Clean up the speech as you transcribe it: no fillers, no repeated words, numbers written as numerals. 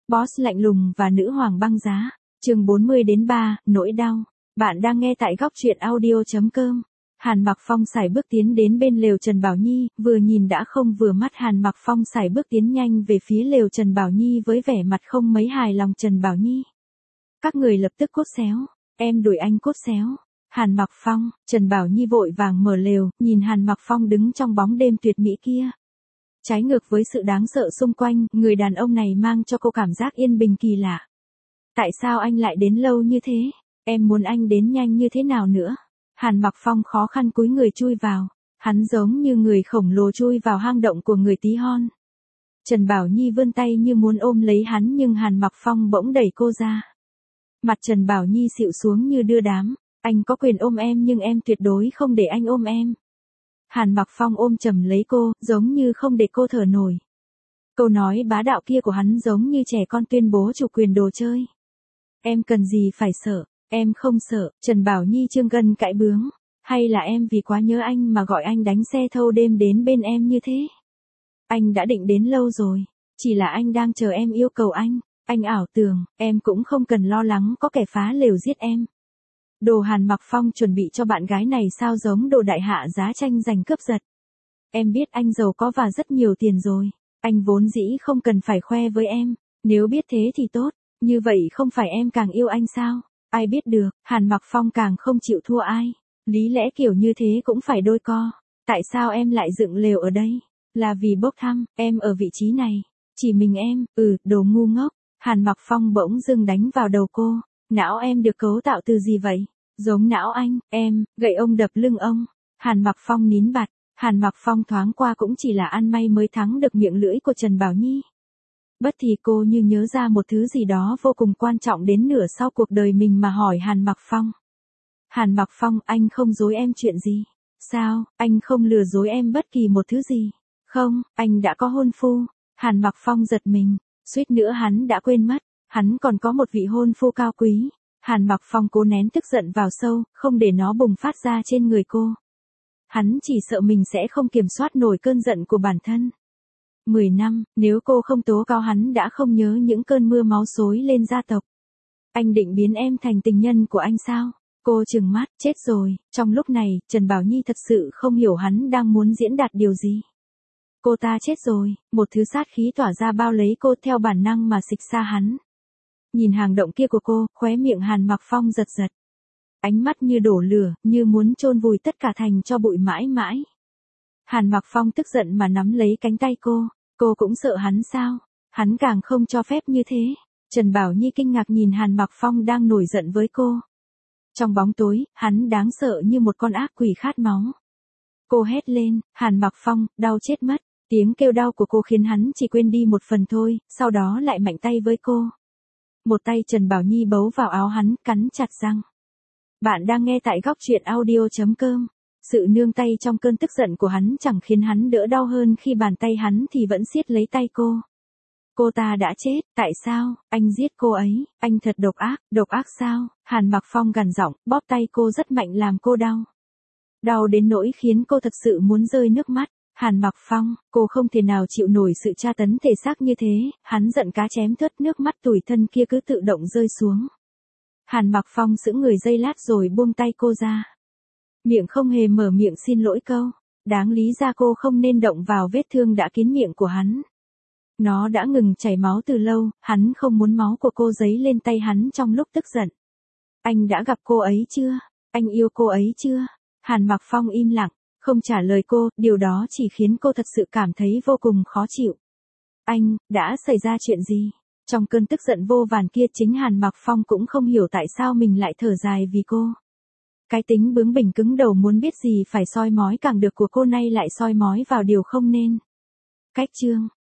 Boss lạnh lùng và nữ hoàng băng giá. Chương 40-3, nỗi đau. Bạn đang nghe tại góc truyện audio.com. Hàn Mặc Phong sải bước tiến đến bên lều Trần Bảo Nhi, vừa nhìn đã không vừa mắt. Hàn Mặc Phong sải bước tiến nhanh về phía lều Trần Bảo Nhi với vẻ mặt không mấy hài lòng. Trần Bảo Nhi, các người lập tức cốt xéo. Em đuổi anh cốt xéo. Hàn Mặc Phong. Trần Bảo Nhi vội vàng mở lều, nhìn Hàn Mặc Phong đứng trong bóng đêm tuyệt mỹ kia. Trái ngược với sự đáng sợ xung quanh, người đàn ông này mang cho cô cảm giác yên bình kỳ lạ. Tại sao anh lại đến lâu như thế? Em muốn anh đến nhanh như thế nào nữa? Hàn Mặc Phong khó khăn cúi người chui vào. Hắn giống như người khổng lồ chui vào hang động của người tí hon. Trần Bảo Nhi vươn tay như muốn ôm lấy hắn nhưng Hàn Mặc Phong bỗng đẩy cô ra. Mặt Trần Bảo Nhi xịu xuống như đưa đám. Anh có quyền ôm em nhưng em tuyệt đối không để anh ôm em. Hàn Mặc Phong ôm chầm lấy cô, giống như không để cô thở nổi. Câu nói bá đạo kia của hắn giống như trẻ con tuyên bố chủ quyền đồ chơi. Em cần gì phải sợ, em không sợ. Trần Bảo Nhi trương gân cãi bướng. Hay là em vì quá nhớ anh mà gọi anh đánh xe thâu đêm đến bên em như thế? Anh đã định đến lâu rồi, chỉ là anh đang chờ em yêu cầu anh. Anh ảo tưởng, em cũng không cần lo lắng có kẻ phá lều giết em. Đồ Hàn Mặc Phong chuẩn bị cho bạn gái này sao giống đồ đại hạ giá tranh giành cướp giật. Em biết anh giàu có và rất nhiều tiền rồi. Anh vốn dĩ không cần phải khoe với em. Nếu biết thế thì tốt. Như vậy không phải em càng yêu anh sao? Ai biết được, Hàn Mặc Phong càng không chịu thua ai. Lý lẽ kiểu như thế cũng phải đôi co. Tại sao em lại dựng lều ở đây? Là vì bốc thăm, em ở vị trí này. Chỉ mình em, đồ ngu ngốc. Hàn Mặc Phong bỗng dưng đánh vào đầu cô. Não em được cấu tạo từ gì vậy? Giống não anh, em, gậy ông đập lưng ông. Hàn Mặc Phong nín bặt. Hàn Mặc Phong thoáng qua cũng chỉ là ăn may mới thắng được miệng lưỡi của Trần Bảo Nhi. Bất thì cô như nhớ ra một thứ gì đó vô cùng quan trọng đến nửa sau cuộc đời mình mà hỏi Hàn Mặc Phong. Hàn Mặc Phong, anh không dối em chuyện gì? Sao, anh không lừa dối em bất kỳ một thứ gì? Không, anh đã có hôn phu. Hàn Mặc Phong giật mình, suýt nữa hắn đã quên mất. Hắn còn có một vị hôn phu cao quý. Hàn Mặc Phong cố nén tức giận vào sâu, không để nó bùng phát ra trên người cô. Hắn chỉ sợ mình sẽ không kiểm soát nổi cơn giận của bản thân. 10 năm, nếu cô không tố cáo hắn đã không nhớ những cơn mưa máu xối lên gia tộc. Anh định biến em thành tình nhân của anh sao? Cô trừng mắt, chết rồi. Trong lúc này, Trần Bảo Nhi thật sự không hiểu hắn đang muốn diễn đạt điều gì. Cô ta chết rồi, một thứ sát khí tỏa ra bao lấy cô theo bản năng mà xịch xa hắn. Nhìn hang động kia của cô, khóe miệng Hàn Mặc Phong giật giật. Ánh mắt như đổ lửa, như muốn chôn vùi tất cả thành cho bụi mãi mãi. Hàn Mặc Phong tức giận mà nắm lấy cánh tay cô cũng sợ hắn sao? Hắn càng không cho phép như thế. Trần Bảo Nhi kinh ngạc nhìn Hàn Mặc Phong đang nổi giận với cô. Trong bóng tối, hắn đáng sợ như một con ác quỷ khát máu. Cô hét lên, Hàn Mặc Phong, đau chết mất. Tiếng kêu đau của cô khiến hắn chỉ quên đi một phần thôi, sau đó lại mạnh tay với cô. Một tay Trần Bảo Nhi bấu vào áo hắn, cắn chặt răng. Bạn đang nghe tại góc truyện audio.com. Sự nương tay trong cơn tức giận của hắn chẳng khiến hắn đỡ đau hơn khi bàn tay hắn thì vẫn siết lấy tay cô. Cô ta đã chết, tại sao, anh giết cô ấy, anh thật độc ác sao? Hàn Mặc Phong gằn giọng, bóp tay cô rất mạnh làm cô đau. Đau đến nỗi khiến cô thật sự muốn rơi nước mắt. Hàn Mặc Phong, cô không thể nào chịu nổi sự tra tấn thể xác như thế, hắn giận cá chém thớt, nước mắt tủi thân kia cứ tự động rơi xuống. Hàn Mặc Phong sững người giây lát rồi buông tay cô ra. Miệng không hề mở miệng xin lỗi câu. Đáng lý ra cô không nên động vào vết thương đã kín miệng của hắn. Nó đã ngừng chảy máu từ lâu, hắn không muốn máu của cô dấy lên tay hắn trong lúc tức giận. Anh đã gặp cô ấy chưa? Anh yêu cô ấy chưa? Hàn Mặc Phong im lặng, không trả lời cô, điều đó chỉ khiến cô thật sự cảm thấy vô cùng khó chịu. Anh, đã xảy ra chuyện gì? Trong cơn tức giận vô vàn kia chính Hàn Mặc Phong cũng không hiểu tại sao mình lại thở dài vì cô. Cái tính bướng bỉnh cứng đầu muốn biết gì phải soi mói càng được của cô nay lại soi mói vào điều không nên. Cách chương